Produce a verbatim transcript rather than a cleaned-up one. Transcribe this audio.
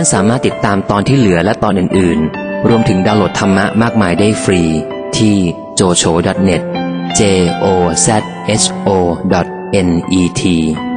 านสามารถติดตามตอนที่เหลือและตอนอื่นๆรวมถึงดาวน์โหลดธรรมะมากมายได้ฟรีที่ โจโฉ ดอท เน็ต เจ โอ แซด เอช โอ ดอท เอ็น อี ที